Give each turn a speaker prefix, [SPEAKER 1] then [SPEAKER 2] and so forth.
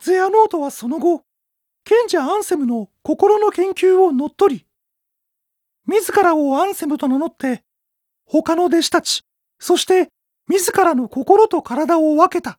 [SPEAKER 1] ゼアノートはその後、賢者アンセムの心の研究を乗っ取り、自らをアンセムと名乗って、他の弟子たち、そして自らの心と体を分けた。